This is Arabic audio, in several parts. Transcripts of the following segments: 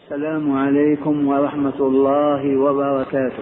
السلام عليكم ورحمة الله وبركاته.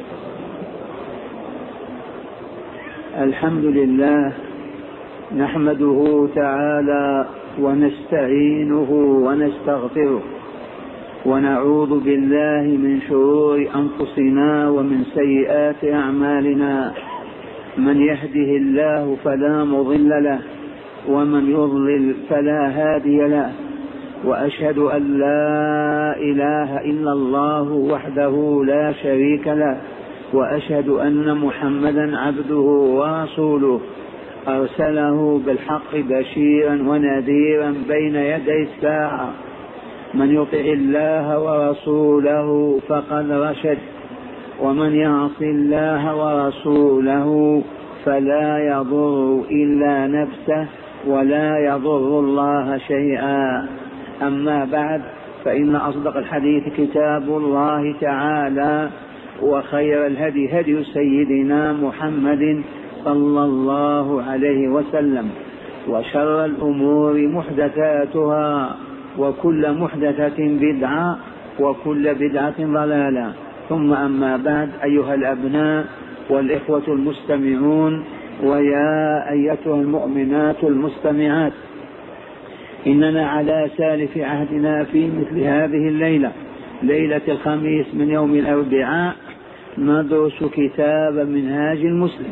الحمد لله نحمده تعالى ونستعينه ونستغفره ونعوذ بالله من شرور أنفسنا ومن سيئات أعمالنا. من يهده الله فلا مضل له ومن يضلل فلا هادي له، وأشهد أن لا إله إلا الله وحده لا شريك له، وأشهد أن محمدا عبده ورسوله أرسله بالحق بشيرا ونذيرا بين يدي الساعة. من يطع الله ورسوله فقد رشد، ومن يعص الله ورسوله فلا يضر إلا نفسه ولا يضر الله شيئا. أما بعد، فإن أصدق الحديث كتاب الله تعالى، وخير الهدي هدي سيدنا محمد صلى الله عليه وسلم، وشر الأمور محدثاتها، وكل محدثة بدعة، وكل بدعة ضلالة. ثم أما بعد، أيها الأبناء والإخوة المستمعون، ويا أيتها المؤمنات المستمعات، إننا على سالف عهدنا في مثل هذه الليلة، ليلة الخميس من يوم الأربعاء، ندرس كتاب منهاج المسلم،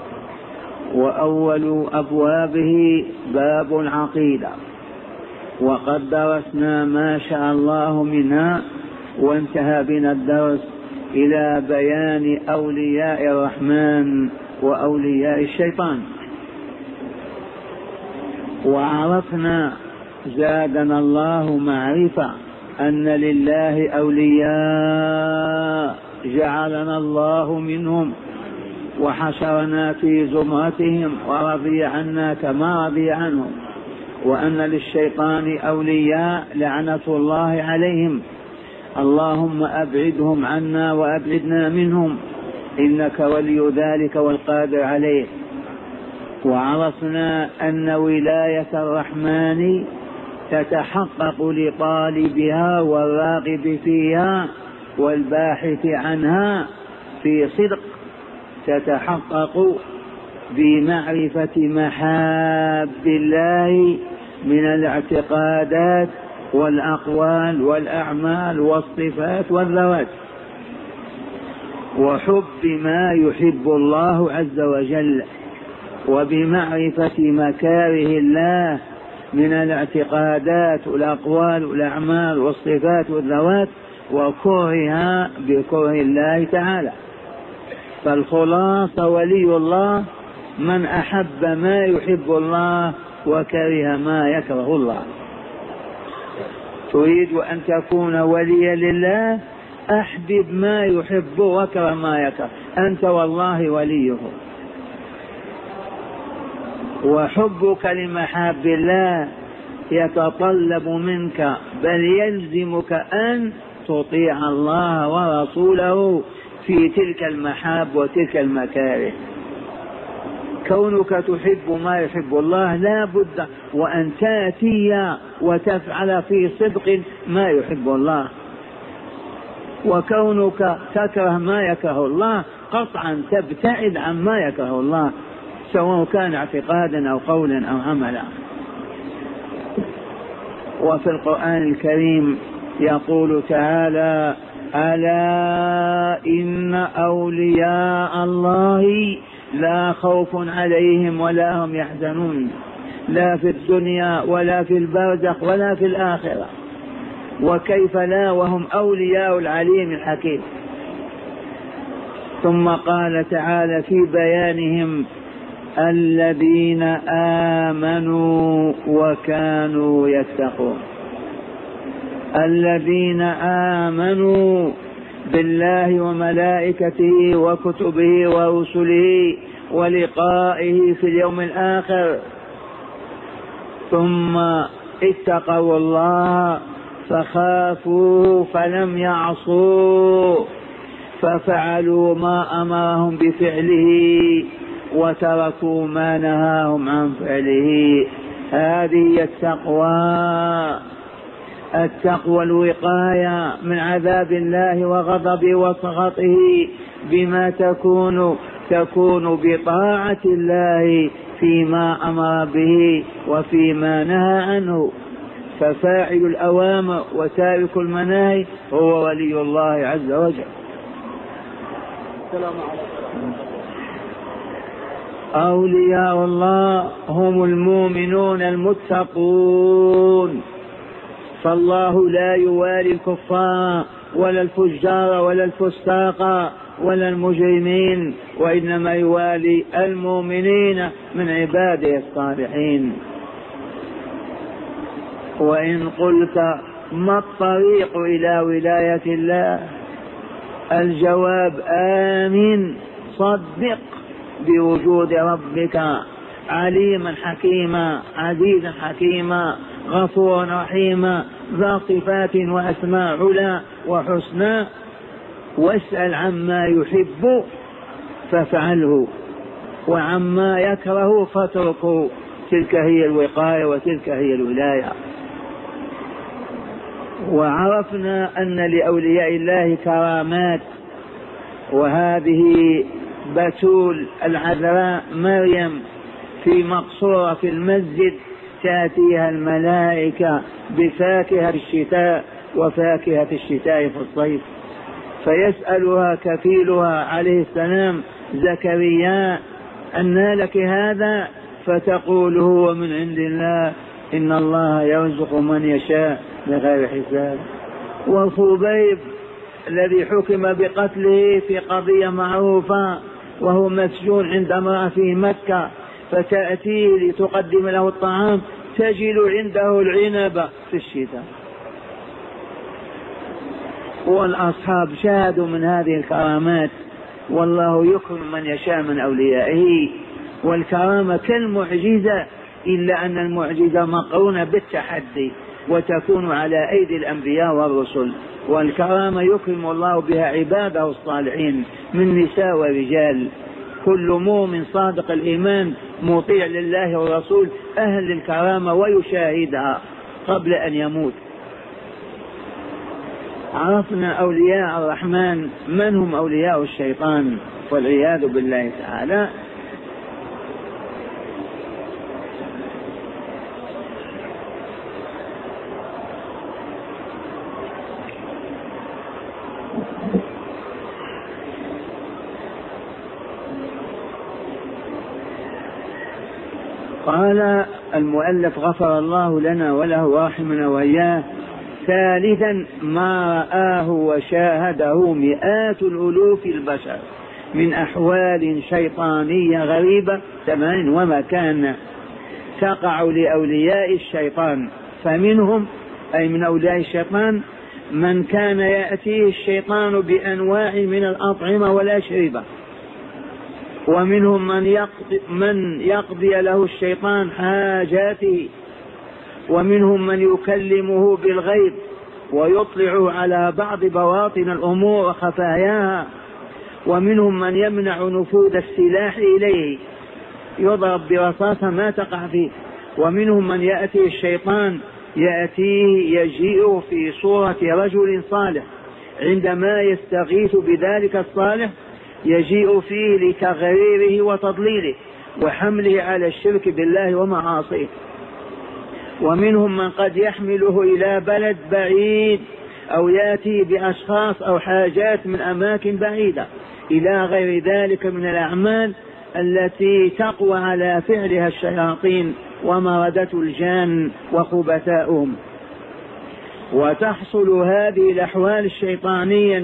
وأول أبوابه باب العقيدة، وقد درسنا ما شاء الله منها، وانتهى بنا الدرس إلى بيان أولياء الرحمن وأولياء الشيطان، وعرفنا زادنا الله معرفة أن لله أولياء جعلنا الله منهم وحشرنا في زمرتهم ورضي عنا كما رضي عنهم، وأن للشيطان أولياء لعنة الله عليهم. اللهم أبعدهم عنا وأبعدنا منهم، إنك ولي ذلك والقادر عليه. وعرفنا أن ولاية الرحمن تتحقق لطالبها والراغب فيها والباحث عنها في صدق، تتحقق بمعرفة محاب الله من الاعتقادات والأقوال والأعمال والصفات والذوات، وحب ما يحب الله عز وجل، وبمعرفة مكاره الله من الاعتقادات والأقوال والأعمال والصفات والذوات، وكرهها بكره الله تعالى. فالخلاصة ولي الله من أحب ما يحب الله وكره ما يكره الله. تريد أن تكون وليا لله، أحبب ما يحب وكره ما يكره، أنت والله وليه. وحبك لمحاب الله يتطلب منك، بل يلزمك أن تطيع الله ورسوله في تلك المحاب وتلك المكاره. كونك تحب ما يحب الله لا بد وأن تأتي وتفعل في صدق ما يحب الله، وكونك تكره ما يكره الله قطعا تبتعد عن ما يكره الله، سواء كان اعتقادا أو قولا أو عملا. وفي القرآن الكريم يقول تعالى: ألا إن أولياء الله لا خوف عليهم ولا هم يحزنون، لا في الدنيا ولا في البرزخ ولا في الآخرة. وكيف لا وهم أولياء العليم الحكيم. ثم قال تعالى في بيانهم: الذين آمنوا وكانوا يتقون. الذين آمنوا بالله وملائكته وكتبه ورسله ولقائه في اليوم الآخر، ثم اتقوا الله فخافوه فلم يعصوه، ففعلوا ما أمرهم بفعله وتركوا ما نهاهم عن فعله. هذه التقوى. التقوى الوقاية من عذاب الله وغضبه وسخطه بما تكون بطاعة الله فيما أمر به وفيما نهى عنه، ففاعل الأوامر وتارك المناهي هو ولي الله عز وجل. أولياء الله هم المؤمنون المتقون، فالله لا يوالي الكفار ولا الفجار ولا الفساق ولا المجرمين، وإنما يوالي المؤمنين من عباده الصالحين. وإن قلت ما الطريق إلى ولاية الله؟ الجواب آمن، صدق بوجود ربك عليما حكيما عزيزا حكيما غفورا رحيما ذا صفات وأسماء علا وحسنى، واسأل عما يحب فافعله وعما يكره فاتركه، تلك هي الوقاية وتلك هي الولاية. وعرفنا أن لأولياء الله كرامات، وهذه بتول العذراء مريم في مقصورة في المسجد تأتيها الملائكة بفاكهة الشتاء وفاكهة الشتاء في الصيف، فيسألها كفيلها عليه السلام زكريا أنى لك هذا؟ فتقول هو من عند الله إن الله يرزق من يشاء بغير حساب. وخبيب الذي حكم بقتله في قضية معروفة وهو مسجون عند امرأة في مكة، فتأتيه لتقدم له الطعام تجد عنده العنب في الشتاء. والأصحاب شاهدوا من هذه الكرامات، والله يكرم من يشاء من أوليائه. والكرامة كالمعجزة، إلا أن المعجزة مقرونة بالتحدي وتكون على أيدي الأنبياء والرسل، والكرامة يكرم الله بها عباده الصالحين من نساء ورجال. كل مؤمن صادق الإيمان مطيع لله والرسول أهل للكرامة ويشاهدها قبل أن يموت. عرفنا أولياء الرحمن. من هم أولياء الشيطان والعياذ بالله تعالى؟ قال المؤلف غفر الله لنا وله ورحمنا وإياه: ثالثا ما رآه وشاهده مئات الألوف البشر من أحوال شيطانية غريبة زمان ومكان تقع لأولياء الشيطان. فمنهم أي من أولياء الشيطان من كان يأتيه الشيطان بأنواع من الأطعمة والأشربة، ومنهم من يقضي له الشيطان حاجاته، ومنهم من يكلمه بالغيب ويطلع على بعض بواطن الأمور وخفاياها، ومنهم من يمنع نفوذ السلاح إليه يضرب برصاصة ما تقع فيه، ومنهم من يأتي الشيطان يجيء في صورة رجل صالح، عندما يستغيث بذلك الصالح يجيء فيه لتغريره وتضليله وحمله على الشرك بالله ومعاصيه. ومنهم من قد يحمله إلى بلد بعيد أو يأتي بأشخاص أو حاجات من أماكن بعيدة إلى غير ذلك من الأعمال التي تقوى على فعلها الشياطين ومردة الجان وخبثاؤهم. وتحصل هذه الأحوال الشيطانية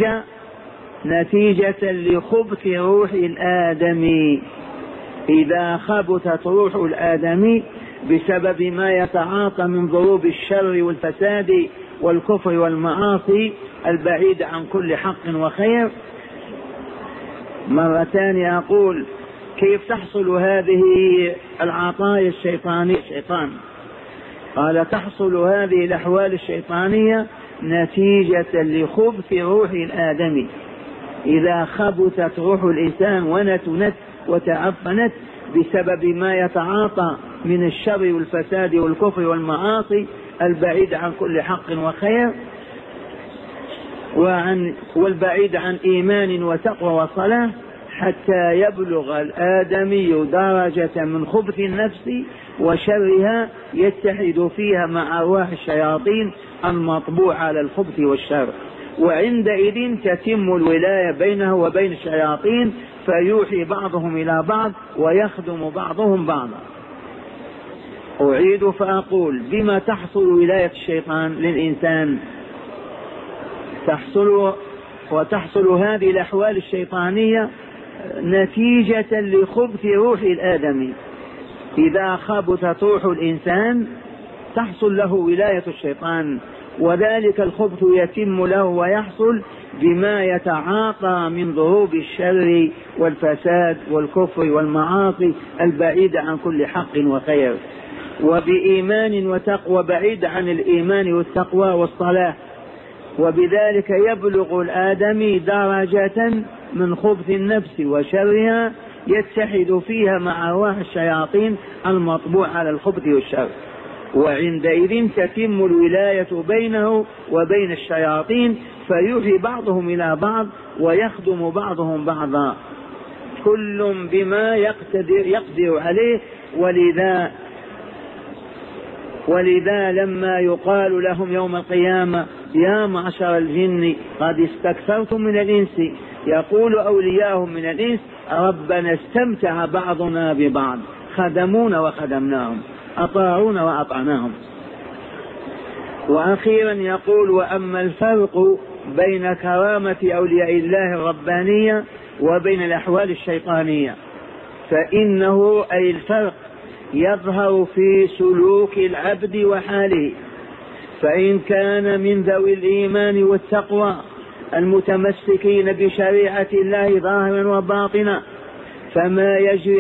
نتيجة لخبث روح الآدمي. إذا خبثت روح الآدمي بسبب ما يتعاطى من ضروب الشر والفساد والكفر والمعاصي البعيد عن كل حق وخير. مرة ثانية أقول: كيف تحصل هذه العطايا الشيطانية؟ الشيطان قال: تحصل هذه الأحوال الشيطانية نتيجة لخبث روح الآدمي. إذا خبثت روح الإنسان ونتنت وتعفنت بسبب ما يتعاطى من الشر والفساد والكفر والمعاصي البعيد عن كل حق وخير، والبعيد عن إيمان وتقوى وصلاة، حتى يبلغ الآدمي درجة من خبث النفس وشرها يتحد فيها مع أرواح الشياطين المطبوع على الخبث والشر، وعندئذ تتم الولاية بينه وبين الشياطين، فيوحي بعضهم إلى بعض ويخدم بعضهم بعضا. أعيد فأقول: بما تحصل ولاية الشيطان للإنسان؟ تحصل هذه الأحوال الشيطانية نتيجة لخبث روح الآدمي. إذا خبثت روح الإنسان تحصل له ولاية الشيطان، وذلك الخبث يتم له ويحصل بما يتعاطى من ضروب الشر والفساد والكفر والمعاصي البعيدة عن كل حق وخير، وبإيمان وتقوى بعيد عن الإيمان والتقوى والصلاة، وبذلك يبلغ الآدمي درجة من خبث النفس وشرها يتحد فيها مع أرواح الشياطين المطبوع على الخبث والشر، وعندئذ تتم الولاية بينه وبين الشياطين، فيوحي بعضهم إلى بعض ويخدم بعضهم بعضا، كل بما يقدر عليه. ولذا لما يقال لهم يوم القيامة: يا معشر الجن قد استكثرتم من الإنس، يقول أولياؤهم من الإنس: ربنا استمتع بعضنا ببعض، خدمونا وخدمناهم، أطاعونا وأطعناهم. وأخيرا يقول: وأما الفرق بين كرامة أولياء الله الربانية وبين الأحوال الشيطانية فإنه أي الفرق يظهر في سلوك العبد وحاله، فإن كان من ذوي الإيمان والتقوى المتمسكين بشريعة الله ظاهرا وباطنا فما يجري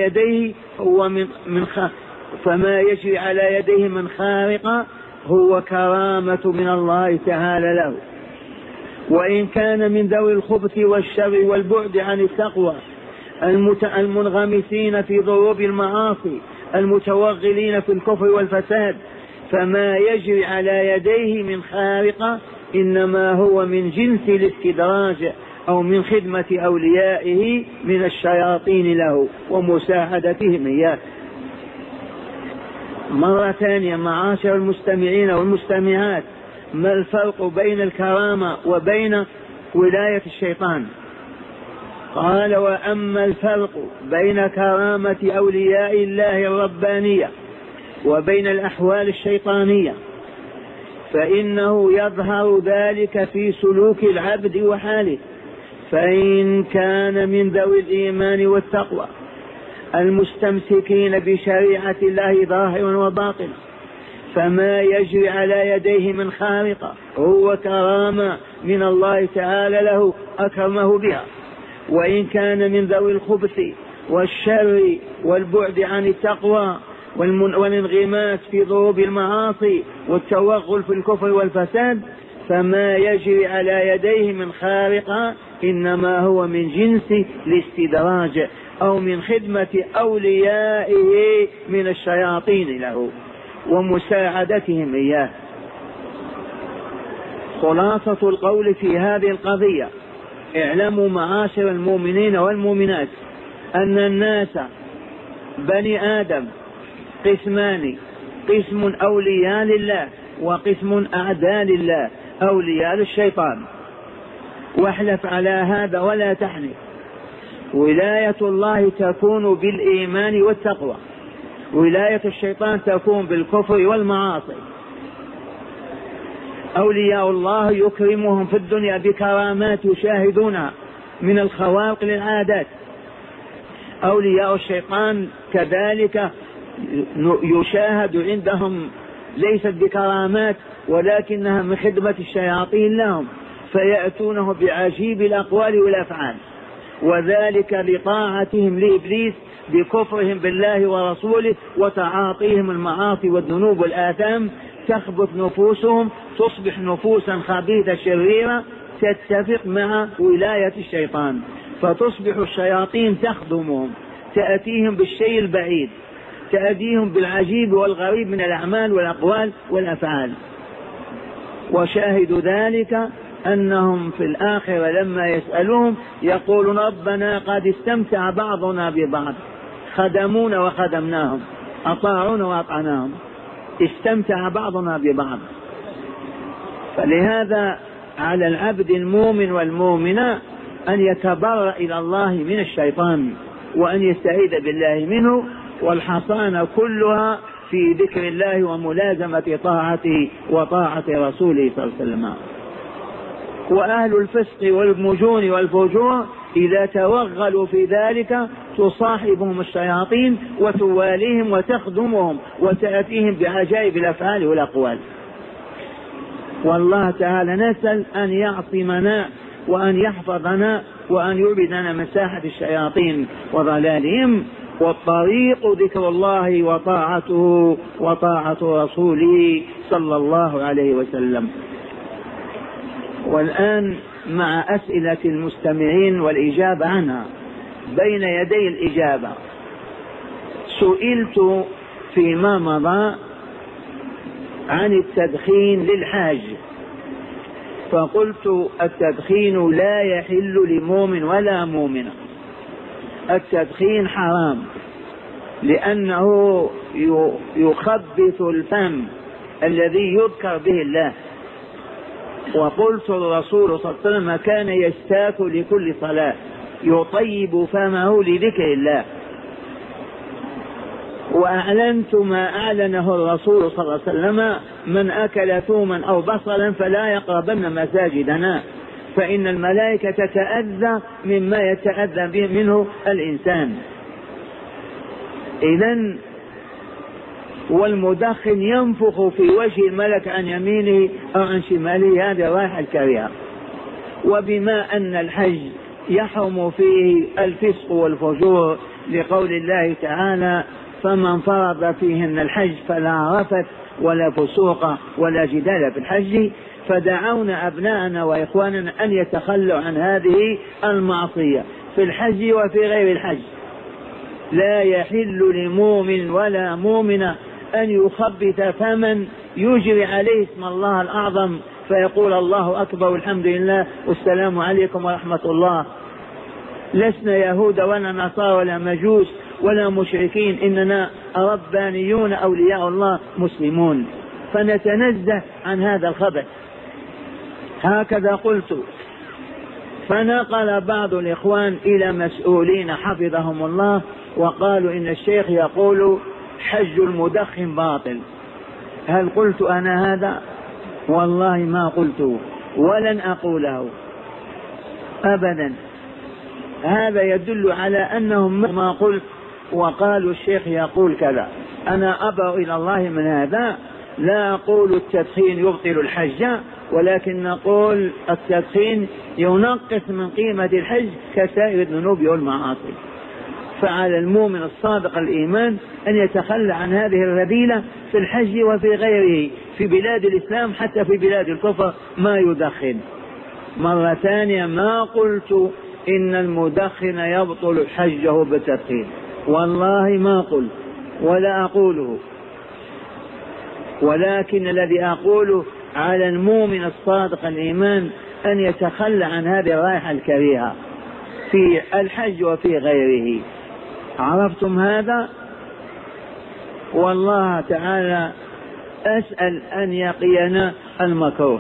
على يديه من خارق هو كرامة من الله تعالى له. وإن كان من ذوي الخبث والشر والبعد عن التقوى المنغمسين في ضروب المعاصي المتوغلين في الكفر والفساد فما يجري على يديه من خارق إنما هو من جنس الاستدراج أو من خدمة أوليائه من الشياطين له ومساعدتهم إياه. مرة ثانية معاشر المستمعين والمستمعات: ما الفرق بين الكرامة وبين ولاية الشيطان؟ قال: وأما الفرق بين كرامة أولياء الله الربانية وبين الأحوال الشيطانية فإنه يظهر ذلك في سلوك العبد وحاله، فإن كان من ذوي الإيمان والتقوى المستمسكين بشريعة الله ظاهرا وباطنا فما يجري على يديه من خارق هو كرامة من الله تعالى له أكرمه بها. وإن كان من ذوي الخبث والشر والبعد عن التقوى والانغماس في ضروب المعاصي والتوغل في الكفر والفساد فما يجري على يديه من خارق إنما هو من جنس الاستدراج أو من خدمة أوليائه من الشياطين له ومساعدتهم إياه. خلاصة القول في هذه القضية: اعلموا معاشر المؤمنين والمؤمنات أن الناس بني آدم قسمان: قسم أولياء لله وقسم أعداء لله أولياء للشيطان. واحلف على هذا ولا تحلف. ولاية الله تكون بالإيمان والتقوى، ولاية الشيطان تكون بالكفر والمعاصي. أولياء الله يكرمهم في الدنيا بكرامات يشاهدونها من الخوارق للعادات. أولياء الشيطان كذلك يشاهد عندهم ليست بكرامات ولكنها من خدمة الشياطين لهم، فيأتونه بعجيب الأقوال والأفعال، وذلك لطاعتهم لإبليس بكفرهم بالله ورسوله وتعاطيهم المعاصي والذنوب والآثام. تخبط نفوسهم، تصبح نفوسا خبيثة شريرة تتفق مع ولاية الشيطان، فتصبح الشياطين تخدمهم، تأتيهم بالشيء البعيد تأتيهم بالعجيب والغريب من الأعمال والأقوال والأفعال. وشاهد ذلك أنهم في الآخرة لما يسألون يقولون ربنا قد استمتع بعضنا ببعض، خدمونا وخدمناهم، أطاعونا وأطعناهم، استمتع بعضنا ببعض. فلهذا على العبد المؤمن والمؤمنة أن يتبرأ إلى الله من الشيطان وأن يستعيذ بالله منه، والحصانة كلها في ذكر الله وملازمة طاعته وطاعة رسوله صلى الله عليه وسلم. وأهل الفسق والمجون والفجور إذا توغلوا في ذلك تصاحبهم الشياطين وتواليهم وتخدمهم وتأتيهم بعجائب الأفعال والأقوال. والله تعالى نسأل أن يعصمنا وأن يحفظنا وأن يبعدنا مساحة الشياطين وضلالهم، والطريق ذكر الله وطاعته وطاعة رسوله صلى الله عليه وسلم. والآن مع أسئلة المستمعين والإجابة عنها. بين يدي الإجابة سئلت فيما مضى عن التدخين للحاج، فقلت التدخين لا يحل لمؤمن ولا مؤمنة، التدخين حرام لأنه يخبث الفم الذي يذكر به الله. وقلت الرسول صلى الله عليه وسلم كان يستاك لكل صلاة يطيب فمه لذكر الله. وأعلنت ما أعلنه الرسول صلى الله عليه وسلم: من أكل ثوما أو بصلا فلا يقربن مساجدنا، فإن الملائكة تتأذى مما يتأذى به منه الإنسان. إذن والمدخن ينفخ في وجه الملك عن يمينه أو عن شماله، هذه الرائحة الكريهة. وبما أن الحج يحرم فيه الفسق والفجور لقول الله تعالى: فمن فرض فيهن الحج فلا رفث ولا فسوق ولا جدال في الحج، فدعونا أبناءنا وإخواننا أن يتخلوا عن هذه المعصية في الحج وفي غير الحج. لا يحل لمؤمن ولا مؤمنة أن يخبث فمن يجري عليه اسم الله الأعظم فيقول الله أكبر والحمد لله والسلام عليكم ورحمة الله. لسنا يهود ولا نصارى ولا مجوس ولا مشركين، إننا ربانيون أولياء الله مسلمون، فنتنزه عن هذا الخبث. هكذا قلت. فنقل بعض الإخوان إلى مسؤولين حفظهم الله وقالوا إن الشيخ يقول حج المدخن باطل. هل قلت أنا هذا؟ والله ما قلته ولن أقوله أبدا. هذا يدل على أنهم ما قلت وقالوا الشيخ يقول كذا. أنا أبرأ إلى الله من هذا. لا أقول التدخين يبطل الحج، ولكن نقول التدخين ينقص من قيمة الحج كسائر الذنوب والمعاصي. فعلى المؤمن الصادق الإيمان أن يتخلى عن هذه الرذيلة في الحج وفي غيره، في بلاد الإسلام حتى في بلاد الكفر ما يدخن. مرة ثانية ما قلت إن المدخن يبطل حجه بالتدخين، والله ما قلت ولا أقوله، ولكن الذي أقوله على المؤمن الصادق الإيمان أن يتخلى عن هذه الرائحة الكريهة في الحج وفي غيره. عرفتم هذا؟ والله تعالى أسأل أن يقينا المكروه.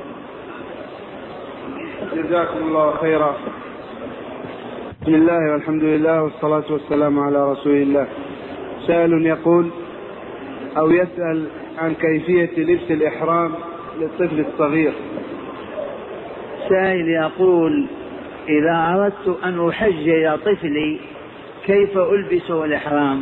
جزاكم الله خيرا. بسم الله والحمد لله والصلاة والسلام على رسول الله. سائل يقول أو يسأل عن كيفية لبس الإحرام للطفل الصغير. سائل يقول إذا أردت أن أحج إلى طفلي كيف ألبس الإحرام؟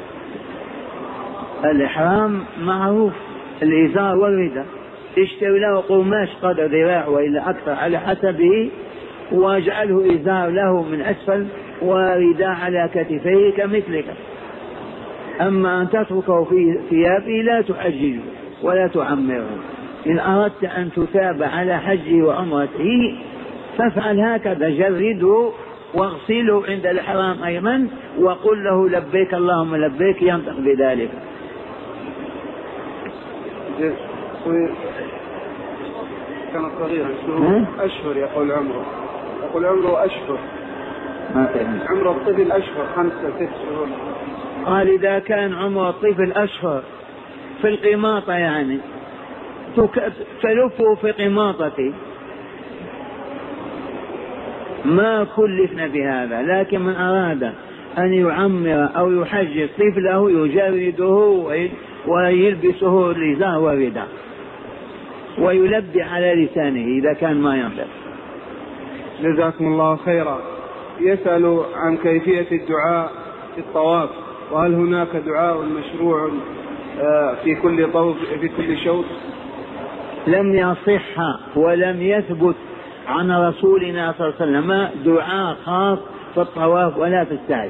الإحرام معروف، الإزار والرداء، اشتري له قماش قدر ذراع وإلا أكثر على حسبه، واجعله إزار له من أسفل ورداء على كتفيه كمثلك. أما أن تتركه في ثيابه لا تحججه ولا تعمره. إن أردت أن تتابع على حجه وعمرته فافعل هكذا، جرده واغسله عند الإحرام أيضا وقل له لبيك اللهم لبيك، ينطق بذلك. كان صغيرا أشهر يقول عمره، يقول عمره أشهر، عمر الطفل أشهر 5 6 شهور. قال إذا كان عمر الطفل أشهر في القماطة يعني تلفه في قماطتي، ما كلفنا بهذا. لكن من أراد أن يعمر أو يحجز طفله يجرده ويلبسه الإزار والرداء ويلبي على لسانه إذا كان ما ينطق. جزاكم الله خيرا. يسأل عن كيفية الدعاء في الطواف، وهل هناك دعاء مشروع في كل طوف في كل شوط؟ لم يصح ولم يثبت عن رسولنا صلى الله عليه وسلم دعاء خاص في الطواف ولا في السعي،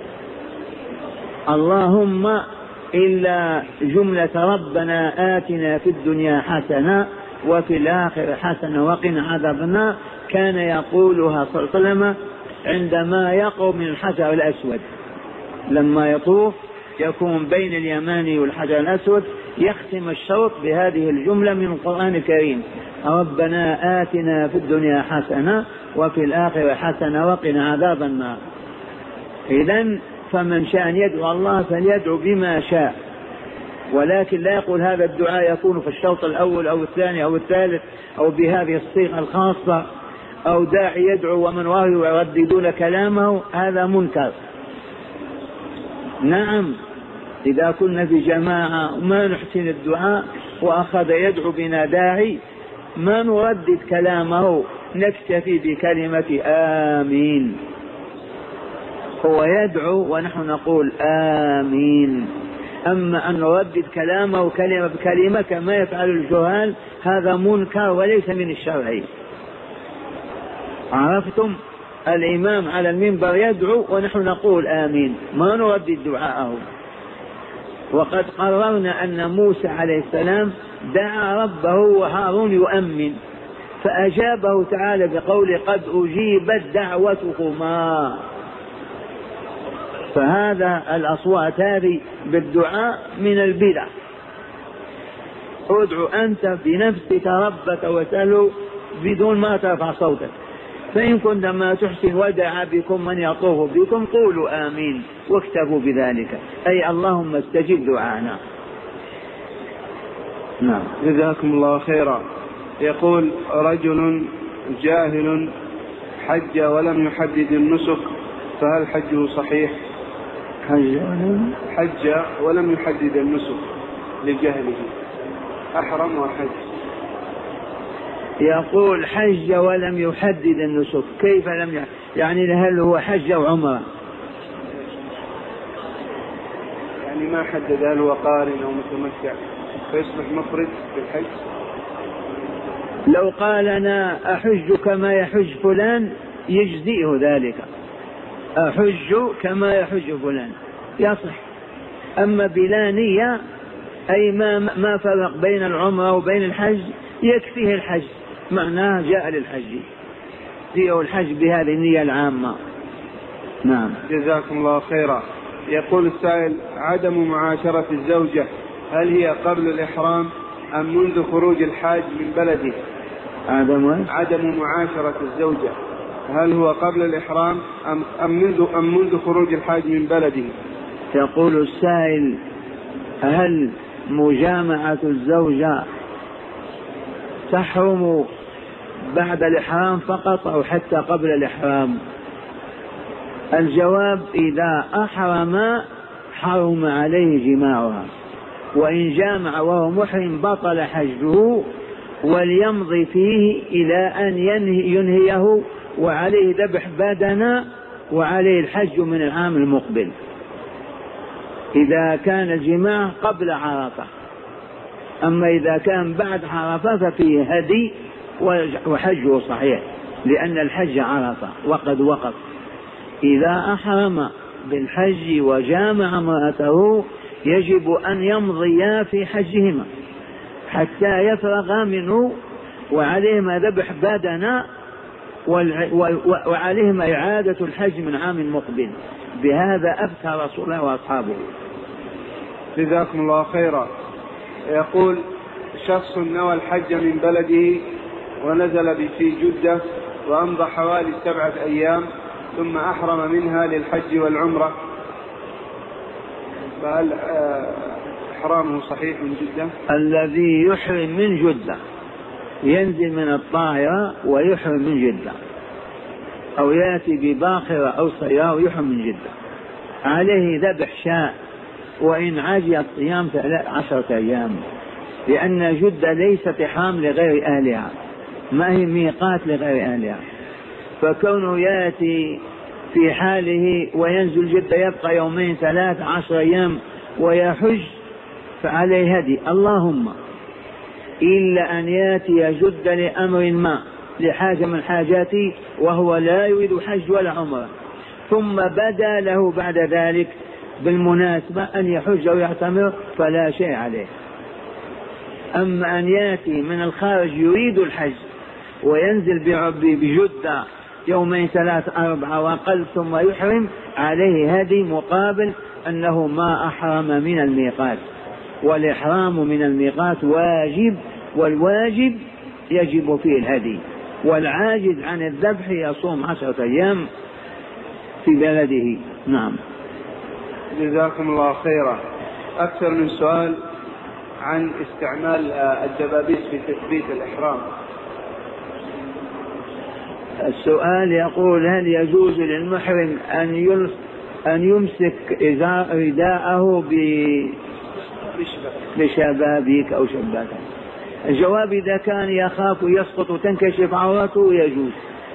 اللهم إلا جملة ربنا آتنا في الدنيا حسنة وفي الآخرة حسنة وقنا عذاب النار، كان يقولها صلى الله عليه وسلم عندما يقرب من الحجر الأسود، لما يطوف يكون بين اليماني والحجر الأسود يختم الشوط بهذه الجملة من القرآن الكريم: ربنا آتنا في الدنيا حسنة وفي الآخرة حسنة وقنا عذاب النار. إذن فمن شاء أن يدعو الله فليدعو بما شاء، ولكن لا يقول هذا الدعاء يكون في الشوط الأول أو الثاني أو الثالث أو بهذه الصيغة الخاصة، أو داعي يدعو ومن وراه يرددون كلامه، هذا منكر. نعم، إذا كنا في جماعة ما نحسن الدعاء وأخذ يدعو بنا داعي ما نردد كلامه، نكتفي بكلمة آمين. هو يدعو ونحن نقول آمين، أما أن نردد كلامه كلمة بكلمة كما يفعل الجهال هذا منكر وليس من الشرع. عرفتم؟ الإمام على المنبر يدعو ونحن نقول آمين، ما نردد دعاءه. وقد قررنا أن موسى عليه السلام دعا ربه وهارون يؤمن، فأجابه تعالى بقول قد أجيبت دعوتكما. فهذا الأصوات هذه بالدعاء من البدع. ادعو أنت بنفسك ربك وسأله بدون ما ترفع صوتك، فإن كنت ما تحسن ودعا بكم من يطوف بكم قولوا آمين واكتفوا بذلك، أي اللهم استجب دعانا. نعم، جزاكم الله خيرا. يقول رجل جاهل حج ولم يحدد النسك، فهل حجه صحيح؟ حج ولم يحدد النسك لجهله، أحرم وحج. يقول حج ولم يحدد النسك، كيف لم يحدد؟ يعني هل هو حج أو عمره؟ يعني ما حدد هل هو قارن أو متمتع فيصبح مفرد في الحج. لو قال أنا أحج كما يحج فلان يجزئه ذلك، أحج كما يحج فلان يصح. أما بلا نية أي ما فرق بين العمرة وبين الحج يكفيه الحج، معناه جاء للحج، فيه الحج بهذه النية العامة. نعم، جزاكم الله خيرا. يقول السائل عدم معاشرة الزوجة هل هي قبل الإحرام أم منذ خروج الحاج من بلده؟ عدم معاشرة الزوجة هل هو قبل الإحرام أم منذ خروج الحاج من بلده؟ يقول السائل هل مجامعة الزوجة تحرم بعد الإحرام فقط أو حتى قبل الإحرام؟ الجواب إذا أحرم حرم عليه جماعها، وإن جامع وهو محرم بطل حجه، وليمضي فيه إلى أن ينهيه، وعليه ذبح بدنه وعليه الحج من العام المقبل إذا كان الجماع قبل عرفة. أما إذا كان بعد عرفة ففيه هدي وحجه صحيح، لأن الحج عرفة وقد وقف. إذا أحرم بالحج وجامع امرأته يجب أن يمضيا في حجهما حتى يفرغا منه، وعليهما ذبح بدنه وعليهم إعادة الحج من عام مقبل. بهذا أفتى رسول الله وأصحابه. جزاكم الله خيرا. يقول شخص نوى الحج من بلده ونزل في جدة وأمضى حوالي 7 أيام ثم أحرم منها للحج والعمرة، فهل إحرامه صحيح من جدة؟ الذي يحرم من جدة ينزل من الطائرة ويحرم من جدة، أو يأتي بباخرة أو سيارة ويحرم من جدة، عليه ذبح شاء وإن عجل الصيام 10 أيام، لأن جدة ليست إحرام لغير أهلها، ما هي ميقات لغير أهلها. فكونه يأتي في حاله وينزل جدة يبقى 2 3 10 أيام ويحج فعليه هدي، اللهم إلا أن يأتي جدة لأمر ما، لحاجة من حاجاته وهو لا يريد حج ولا عمره، ثم بدا له بعد ذلك بالمناسبة أن يحج أو يعتمر فلا شيء عليه. أما أن يأتي من الخارج يريد الحج وينزل بجدة 2 3 4 وأقل ثم يحرم، عليه هدي مقابل أنه ما أحرم من الميقات، والإحرام من الميقات واجب، والواجب يجب فيه الهدي، والعاجز عن الذبح يصوم 10 أيام في بلده. نعم. جزاكم الله خيرا. أكثر من سؤال عن استعمال الدبابيس في تثبيت الإحرام. السؤال يقول هل يجوز للمحرم أن يمسك رداءه بشبابيك أو شباكه؟ الجواب إذا كان يخاف يسقط وتنكشف عورته يجوز،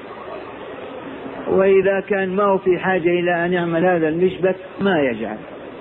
وإذا كان ما هو في حاجة إلى أن يعمل هذا المشبك ما يجعل،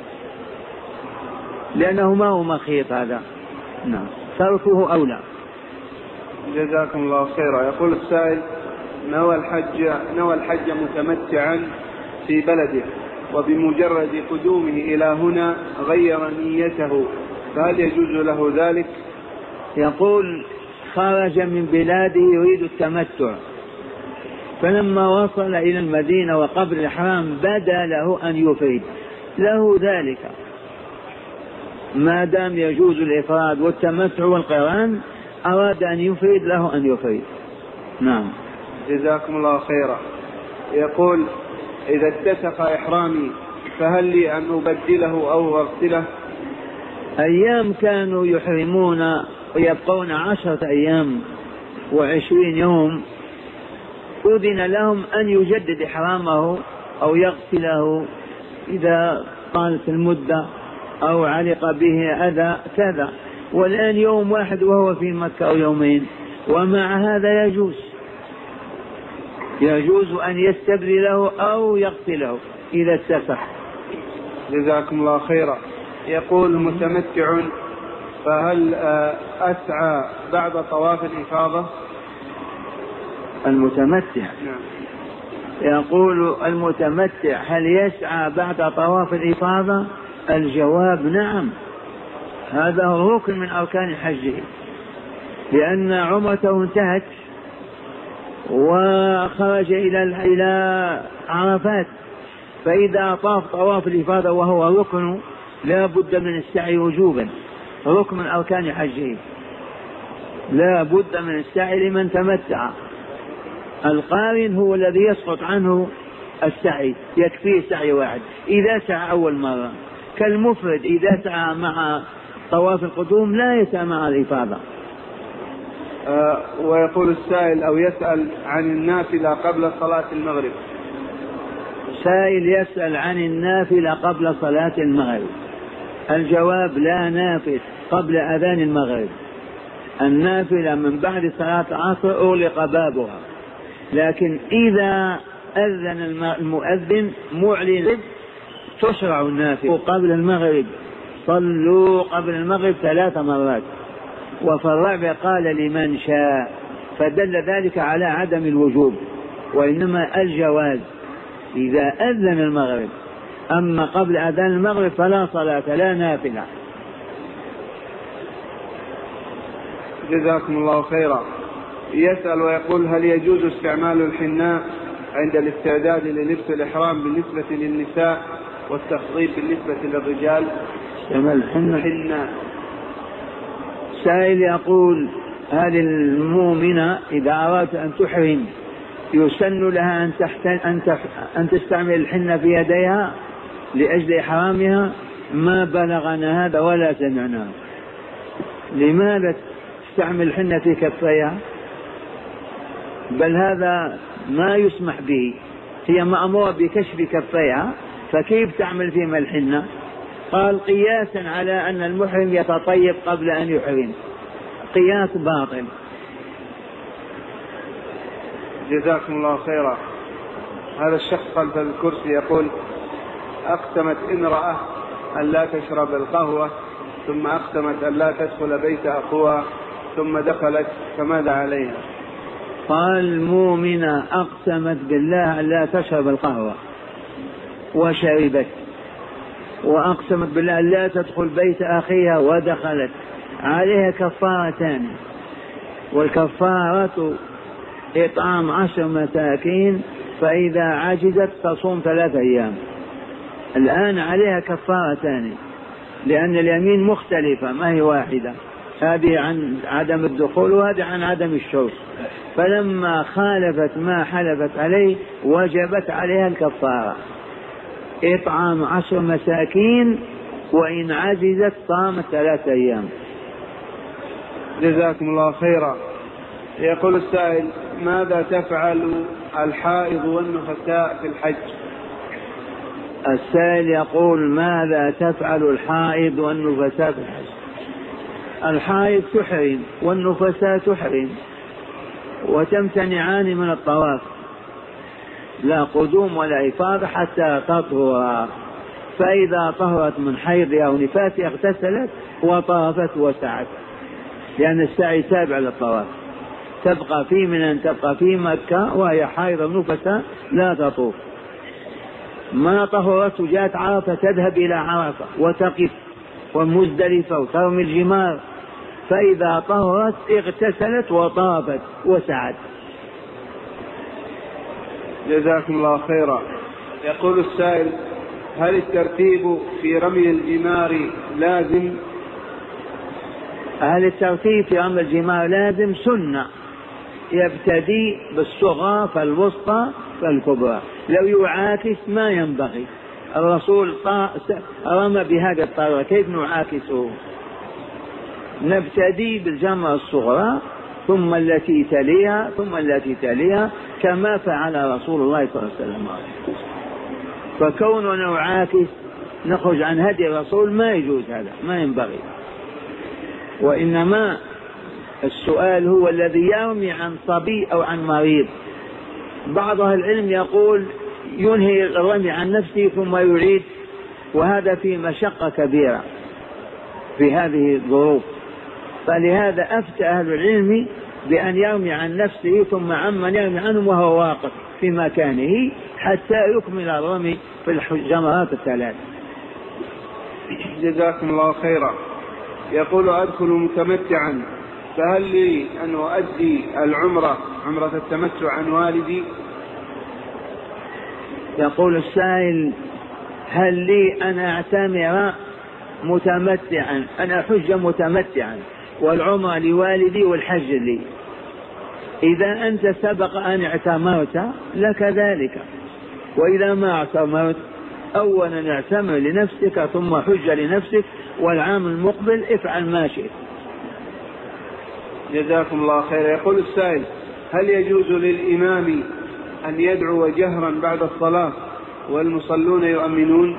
لأنه ما هو مخيط هذا. نعم، تركه أولى. جزاكم الله خيرا. يقول السائل نوى الحج متمتعا في بلده وبمجرد قدومه إلى هنا غير نيته، فهل يجوز له ذلك؟ يقول خرج من بلاده يريد التمتع، فلما وصل إلى المدينة وقبل الإحرام بدا له أن يفرد، له ذلك ما دام يجوز الإفراد والتمتع والقران، أراد أن يفرد له أن يفرد. نعم. جزاكم الله خيرا. يقول إذا اتسق إحرامي فهل لي أن أبدله أو أغسله؟ أيام كانوا يحرمون ويبقون 10 أيام و20 يوم أذن لهم أن يجدد إحرامه أو يغسله إذا طالت المدة أو علق به أذى كذا، والآن يوم واحد وهو في مكة أو يومين، ومع هذا يجوز أن يستبدله أو يغسله إذا اتسق. جزاكم الله خيرا. يقول متمتع فهل أسعى بعد طواف الإفاضة؟ المتمتع. نعم. يقول المتمتع هل يسعى بعد طواف الإفاضة؟ الجواب نعم، هذا ركن من أركان حجه، لأن عمرته انتهت وخرج إلى عرفات، فإذا طاف طواف الإفاضة وهو ركن لا بد من السعي وجوبا، ركن من أركان حجه، لا بد من السعي لمن تمتع. القارن هو الذي يسقط عنه السعي، يكفيه سعي واحد إذا سعى أول مرة، كالمفرد إذا سعى مع طواف القدوم لا يسعى مع الإفاضة. ويقول السائل أو يسأل عن النافلة قبل صلاة المغرب. سائل يسأل عن النافلة قبل صلاة المغرب. الجواب لا نافل قبل أذان المغرب، النافلة من بعد صلاة العصر أغلق بابها، لكن إذا أذن المؤذن معلن تشرع النافلة قبل المغرب. صلوا قبل المغرب 3 مرات، وفي الرابع قال لمن شاء، فدل ذلك على عدم الوجوب وإنما الجواز إذا أذن المغرب، أما قبل أذان المغرب فلا صلاة لا نافلة. جزاكم الله خيرا. يسأل ويقول: هل يجوز استعمال الحناء عند الاستعداد للبس الإحرام بالنسبة للنساء والتخطيب بالنسبة للرجال؟ استعمال الحناء. سائل يقول: هل المؤمنة إذا أرادت أن تحرم يسن لها أن تستعمل الحنة في يديها لأجل إحرامها؟ ما بلغنا هذا ولا سمعناه. لماذا تستعمل الحنة في كفيها؟ بل هذا ما يسمح به، هي مأمورة بكشف كفيها، فكيف تعمل فيما الحنة؟ قال: قياسا على أن المحرم يتطيب قبل أن يحرم، قياس باطل. جزاكم الله خيرا. هذا الشخص خلف الكرسي يقول: أقسمت امرأة أن لا تشرب القهوة، ثم أقسمت أن لا تدخل بيت أخوها، ثم دخلت، فماذا عليها؟ قال: المؤمنة أقسمت بالله أن لا تشرب القهوة وشربت، وأقسمت بالله أن لا تدخل بيت أخيها ودخلت، عليها كفارتان، والكفارة إطعام 10 مساكين، فإذا عجزت تصوم 3 أيام. الآن عليها كفارتان، لأن اليمين مختلفة ما هي واحدة، هذه عن عدم الدخول وهذه عن عدم الشرب، فلما خالفت ما حلفت عليه وجبت عليها الكفارة، إطعام 10 مساكين، وإن عجزت صامت 3 أيام. جزاكم الله خيرا. يقول السائل: ماذا تفعل الحائض والنفساء في الحج؟ السائل يقول: ماذا تفعل الحائض والنفساء في الحج؟ الحائض تحرم والنفساء تحرم وتمتنعان من الطواف، لا قدوم ولا إفاضة حتى تطهر، فإذا طهرت من حيضها أو نفاسها اغتسلت وطافت وسعت، لأن السعي تابع للطواف. تبقى في منى، تبقى في مكة وهي حائض نفساء لا تطوف. ما طهرت جاءت عرفة تذهب إلى عرفة وتقف ومزدلفة وترمي الجمار، فإذا طهرت اغتسلت وطافت وسعت. جزاكم الله خيرا. يقول السائل: هل الترتيب في رمي الجمار لازم؟ هل الترتيب في رمي الجمار لازم؟ سنة، يبتدي بالصغرى فالوسطى فالكبرى، لو يعاكس ما ينبغي. الرسول رمى بهذا الطريقة، كيف نعاكسه؟ نبتدي بالجمرة الصغرى ثم التي تليها ثم التي تليها، كما فعل رسول الله صلى الله عليه وسلم. فكوننا نعاكس نخرج عن هدي الرسول ما يجوز، هذا ما ينبغي. وإنما السؤال هو الذي يرمي عن صبي أو عن مريض. بعض أهل العلم يقول ينهي الرمي عن نفسه ثم يعيد، وهذا في مشقة كبيرة في هذه الظروف، فلهذا أفتى أهل العلم بأن يرمي عن نفسه ثم عمن يرمي عنه وهو واقف في مكانه حتى يكمل الرمي في الجمرات الثلاث. جزاكم الله خيرا. يقول: أدخل متمتعا، فهل لي أن أؤدي عمرة التمتع عن والدي؟ يقول السائل: هل لي أن أعتمر متمتعا، أنا حج متمتعا والعمرة لوالدي والحج لي؟ إذا أنت سبق أن اعتمرت لك ذلك، وإذا ما اعتمرت أولا اعتمر لنفسك ثم حج لنفسك، والعام المقبل افعل ما شئت. جزاكم الله خير. يقول السائل: هل يجوز للإمام أن يدعو جهرا بعد الصلاة والمصلون يؤمنون؟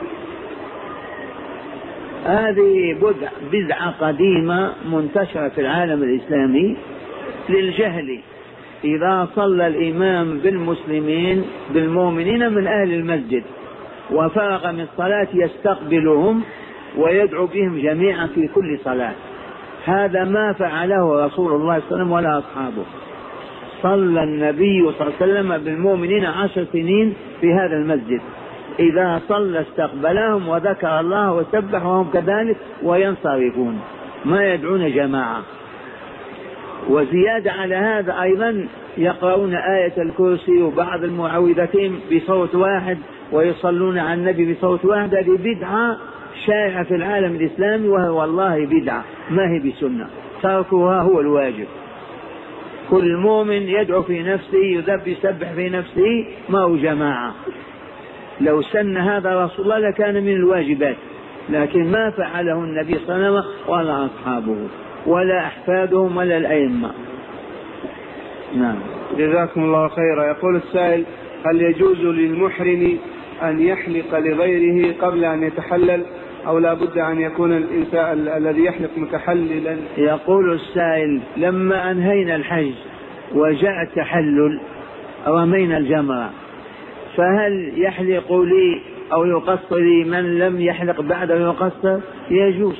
هذه بدعة قديمة منتشرة في العالم الإسلامي للجهل. إذا صلى الإمام بالمؤمنين من أهل المسجد وفرغ من الصلاة يستقبلهم ويدعو بهم جميعا في كل صلاة، هذا ما فعله رسول الله صلى الله عليه وسلم ولا أصحابه. صلى النبي صلى الله عليه وسلم بالمؤمنين 10 سنين في هذا المسجد، إذا صلى استقبلهم وذكر الله وسبح وهم كذلك وينصرفون، ما يدعون جماعة. وزيادة على هذا أيضا يقرؤون آية الكرسي وبعض المعوذتين بصوت واحد ويصلون على النبي بصوت واحد. هذه بدعة شائعة في العالم الإسلامي، وهي والله بدعة ما هي بسنة، تركها هو الواجب. كل مؤمن يدعو في نفسه يسبح في نفسه، ما هو جماعة. لو سن هذا رسول الله لكان من الواجبات، لكن ما فعله النبي صلى الله عليه وسلم ولا أصحابه ولا أحفادهم ولا الأئمة. نعم. جزاكم الله خيرا. يقول السائل: هل يجوز للمحرم أن يحلق لغيره قبل أن يتحلل، أو لا بد أن يكون الإنسان الذي يحلق متحللا؟ يقول السائل: لما أنهينا الحج وجاء التحلل رمينا الجمرة، فهل يحلق لي أو يقصر لي من لم يحلق بعد يقصر؟ يجوز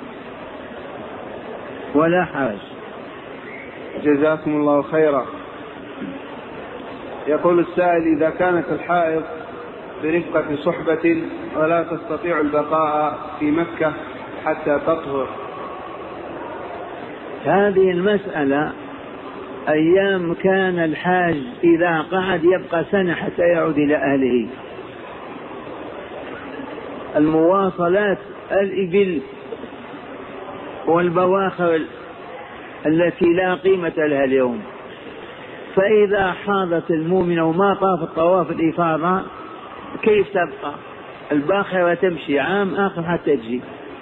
ولا حرج. جزاكم الله خيرا. يقول السائل: إذا كانت الحائض برفقة صحبة ولا تستطيع البقاء في مكة حتى تطهر، هذه المسألة أيام كان الحاج إذا قعد يبقى سنة حتى يعود إلى أهله. المواصلات الإبل والبواخر التي لا قيمة لها اليوم، فإذا حاضت المؤمنة وما طافت طواف الإفاضة كيف تبقى؟ الباخرة تمشي عام آخر حتى تجي.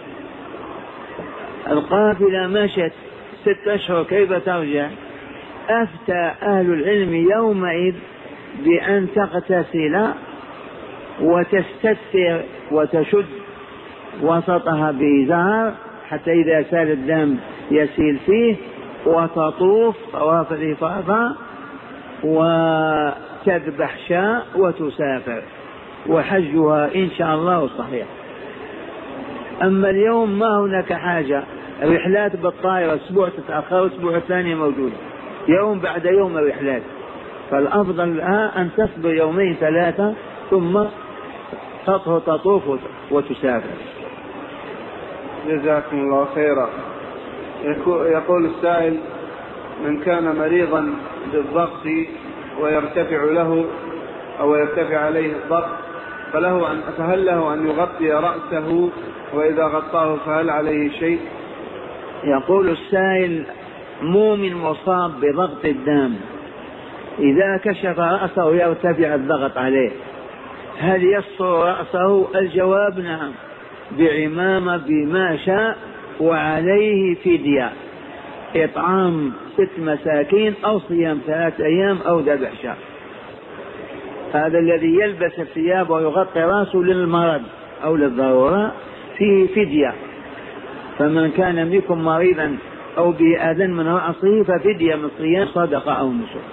القافلة مشت 6 أشهر كيف ترجع؟ أفتى أهل العلم يومئذ بأن تغتسل وتستتر وتشد وسطها بإزار حتى إذا سال الدم يسيل فيه، وتطوف طواف الإفاضة وتذبح شاء وتسافر، وحجها إن شاء الله صحيح. أما اليوم ما هناك حاجة، الرحلات بالطائرة أسبوع تتأخر، أسبوع ثاني موجودة، يوم بعد يوم الرحلات، فالأفضل لها أن تصبر 2 3 ثم تطوف وتسافر. جزاكم الله خيرا. يقول السائل: من كان مريضا بالضغط ويرتفع له أو يرتفع عليه الضغط فهل له أن يغطي رأسه، وإذا غطاه فهل عليه شيء؟ يقول السائل: مؤمن مصاب بضغط الدم إذا كشف رأسه يرتفع الضغط عليه، هل يستر رأسه؟ الجواب نعم، بعمامة بما شاء، وعليه فدية إطعام 6 مساكين أو صيام 3 أيام أو ذبح شاة. هذا الذي يلبس الثياب ويغطي رأسه للمرض أو للضرورة فيه فدية، فمن كان منكم مريضا أو بأذى من رأسه ففدية من صيام صدقة أو نسك.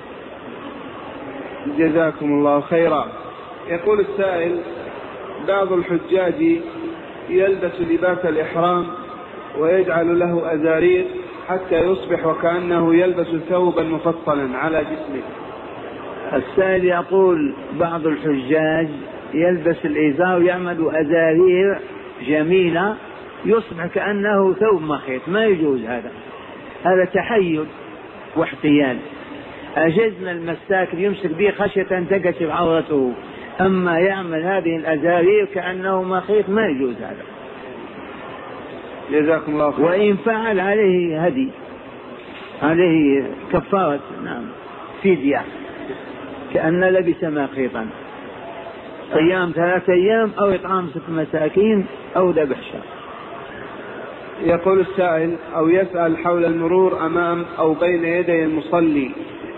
جزاكم الله خيرا. يقول السائل: بعض الحجاج يلبس لباس الإحرام ويجعل له أزارير حتى يصبح وكأنه يلبس ثوبا مفصلا على جسمه. السائل يقول: بعض الحجاج يلبس الإزار ويعمل أزارير جميلة يصبح كأنه ثوب مخيط، ما يجوز هذا تحيل واحتيال. أجزنا المساك يمسك به خشية أن تكشف عورته، أما يعمل هذه الأزارير كأنه مخيط ما يجوز هذا. جزاكم الله خير. وإن فعل عليه هدي، عليه كفارة، نعم، فدية كأن لبس مخيطا، صيام 3 أيام أو إطعام 6 مساكين أو ذبح شاة. يقول السائل: أو يسأل حول المرور أمام أو بين يدي المصلي.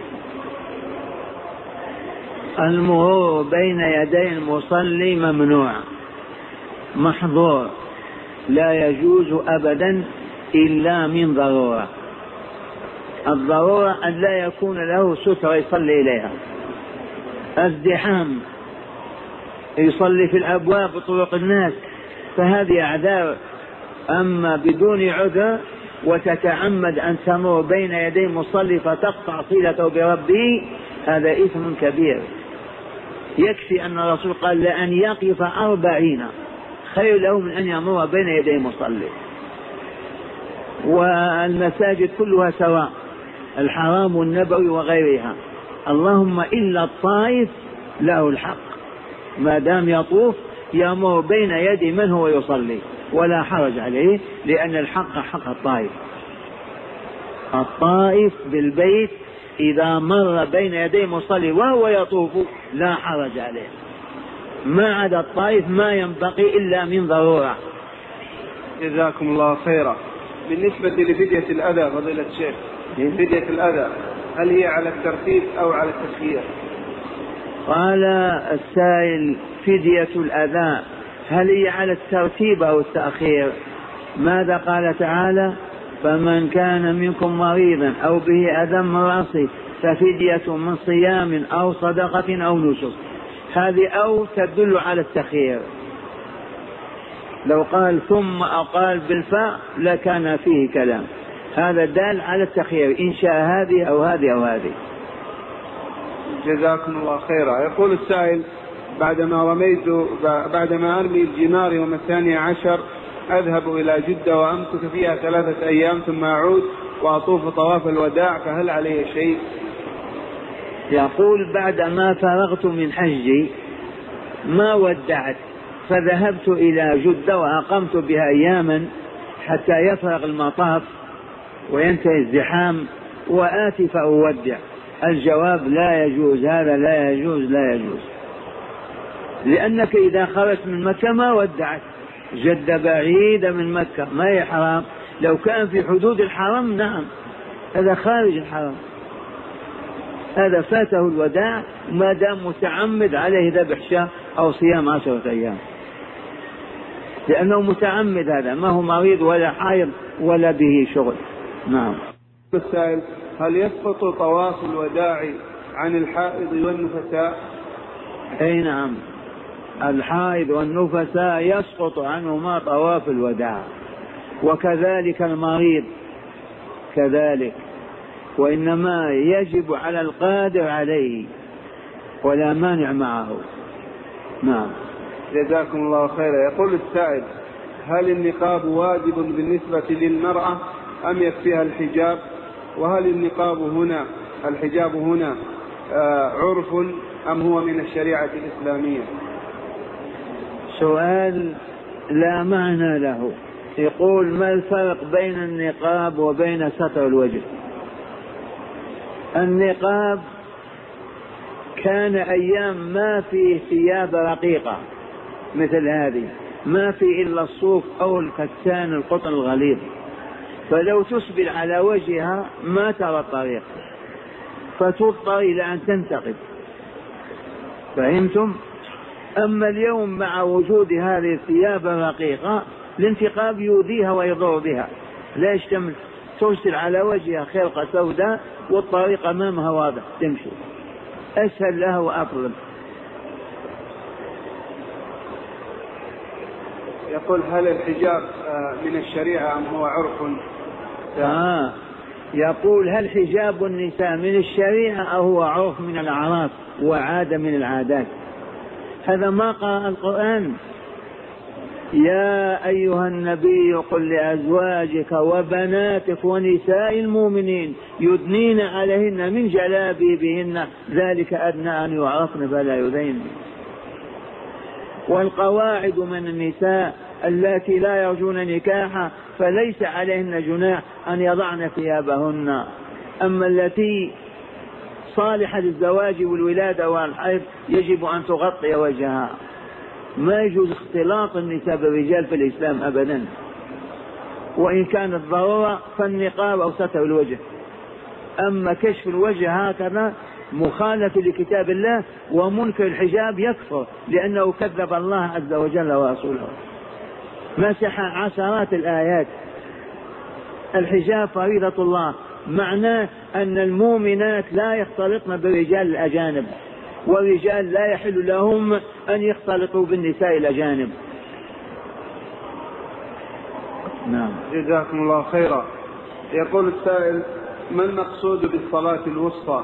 المرور بين يدي المصلي ممنوع محظور، لا يجوز أبدا إلا من ضرورة. الضرورة أن لا يكون له سترة يصلي إليها، ازدحام يصلي في الأبواب وطرق الناس، فهذه أعذار. أما بدون عذر وتتعمد أن تمر بين يدي المصلي فتقطع صلته بربه، هذا إثم كبير. يكفي أن الرسول قال: لأن يقف 40 خير له من أن يمر بين يدي المصلي. والمساجد كلها سواء، الحرام النبوي وغيرها، اللهم إلا الطائف له الحق، ما دام يطوف يمر بين يدي من هو يصلي ولا حرج عليه، لأن الحق حق الطائف. الطائف بالبيت إذا مر بين يدي مصلي وهو يطوف لا حرج عليه، ما عدا الطائف ما ينبغي إلا من ضرورة. جزاكم الله خيرا. بالنسبة لفدية الأذى فضيلة الشيخ، فدية الأذى هل هي على الترتيب أو على التسخير؟ قال السائل فدية الأذى هل هي على الترتيب أو التأخير؟ ماذا قال تعالى؟ فمن كان منكم مريضا أو به أذى من رأسه ففدية من صيام أو صدقة أو نسك. هذه أو تدل على التخيير، لو قال ثم أقال بالفاء لكان فيه كلام، هذا دال على التخيير إن شاء هذه أو هذه أو هذه. جزاكم الله خيرا. يقول السائل بعدما أرمي الجمار يوم 12 أذهب إلى جدة وأمكث فيها 3 أيام ثم أعود وأطوف طواف الوداع، فهل عليه شيء؟ يقول بعدما فرغت من حجي ما ودعت، فذهبت إلى جدة وأقمت بها أياما حتى يفرغ المطاف وينتهي الزحام وآتي فأودع. الجواب لا يجوز، هذا لا يجوز لا يجوز، لأنك إذا خرجت من مكة ما ودعت. جدة بعيدة من مكة ما هي حرام، لو كان في حدود الحرم نعم، هذا خارج الحرم، هذا فاته الوداع ما دام متعمد عليه ذبح شاة أو صيام 10 أيام، لأنه متعمد، هذا ما هو مريض ولا حائض ولا به شغل. نعم. السائل هل يسقط طواف الوداع عن الحائض والنفساء؟ أي نعم، الحائض والنفساء يسقط عنهما طواف الوداع، وكذلك المريض كذلك، وإنما يجب على القادر عليه ولا مانع معه. نعم. جزاكم الله خيرا. يقول السائل هل النقاب واجب بالنسبة للمرأة أم يكفيها الحجاب؟ وهل الحجاب هنا عرف أم هو من الشريعة الإسلامية؟ سؤال لا معنى له. يقول ما الفرق بين النقاب وبين ستر الوجه؟ النقاب كان أيام ما فيه ثياب رقيقة مثل هذه، ما فيه إلا الصوف أو الكتان القطن الغليظ، فلو تسبل على وجهها ما ترى الطريق فتضطر إلى أن تنتقب. فهمتم؟ أما اليوم مع وجود هذه الثياب الرقيقة الانتقاب يؤذيها ويضر بها، لا يشتمل، ترسل على وجهها خرقة سوداء والطريق أمامها واضح تمشي، أسهل لها وأفضل. يقول هل الحجاب من الشريعة أم هو عرف؟ يقول هل حجاب النساء من الشريعة أو هو عرف من الأعراف وعادة من العادات؟ هذا ما قرأ القرآن. يا أيها النبي قل لأزواجك وبناتك ونساء المؤمنين يدنين عليهن من جلابيبهن ذلك أدنى أن يعرفن فلا يؤذين. والقواعد من النساء اللاتي لا يرجون نكاحا فليس عليهن جناح أن يضعن ثيابهن، أما التي صالحة للزواج والولادة والحيض يجب أن تغطي وجهها. ما يجوز اختلاط النساء بالرجال في الإسلام أبدا، وإن كانت ضرورة فالنقاب أو ستر الوجه. أما كشف الوجه هكذا مخالف لكتاب الله، ومنكر الحجاب يكفر لأنه كذب الله عز وجل ورسوله، مسح عشرات الآيات. الحجاب فريضة الله، معناه أن المؤمنات لا يختلطن بالرجال الأجانب، والرجال لا يحل لهم أن يختلطوا بالنساء الأجانب. نعم. جزاكم الله خيرا. يقول السائل ما المقصود بالصلاة الوسطى؟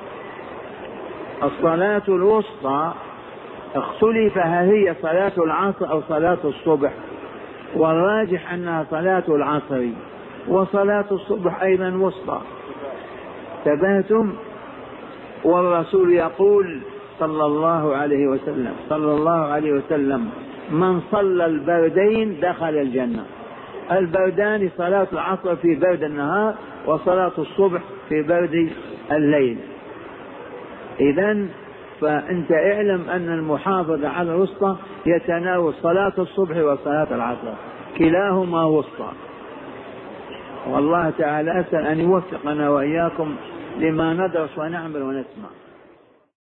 الصلاة الوسطى اختلف هل هي صلاة العصر أو صلاة الصبح، والراجح أنها صلاة العصر، وصلاة الصبح أيضا وسطى، انتبهتم؟ والرسول يقول صلى الله عليه وسلم من صلى البردين دخل الجنة. البردان صلاة العصر في برد النهار وصلاة الصبح في برد الليل. إذن فأنت اعلم أن المحافظة على الوسطى يتناول صلاة الصبح وصلاة العصر، كلاهما وسطى. والله تعالى أسأل أن يوفقنا وإياكم لما ندرس ونعمل ونسمع.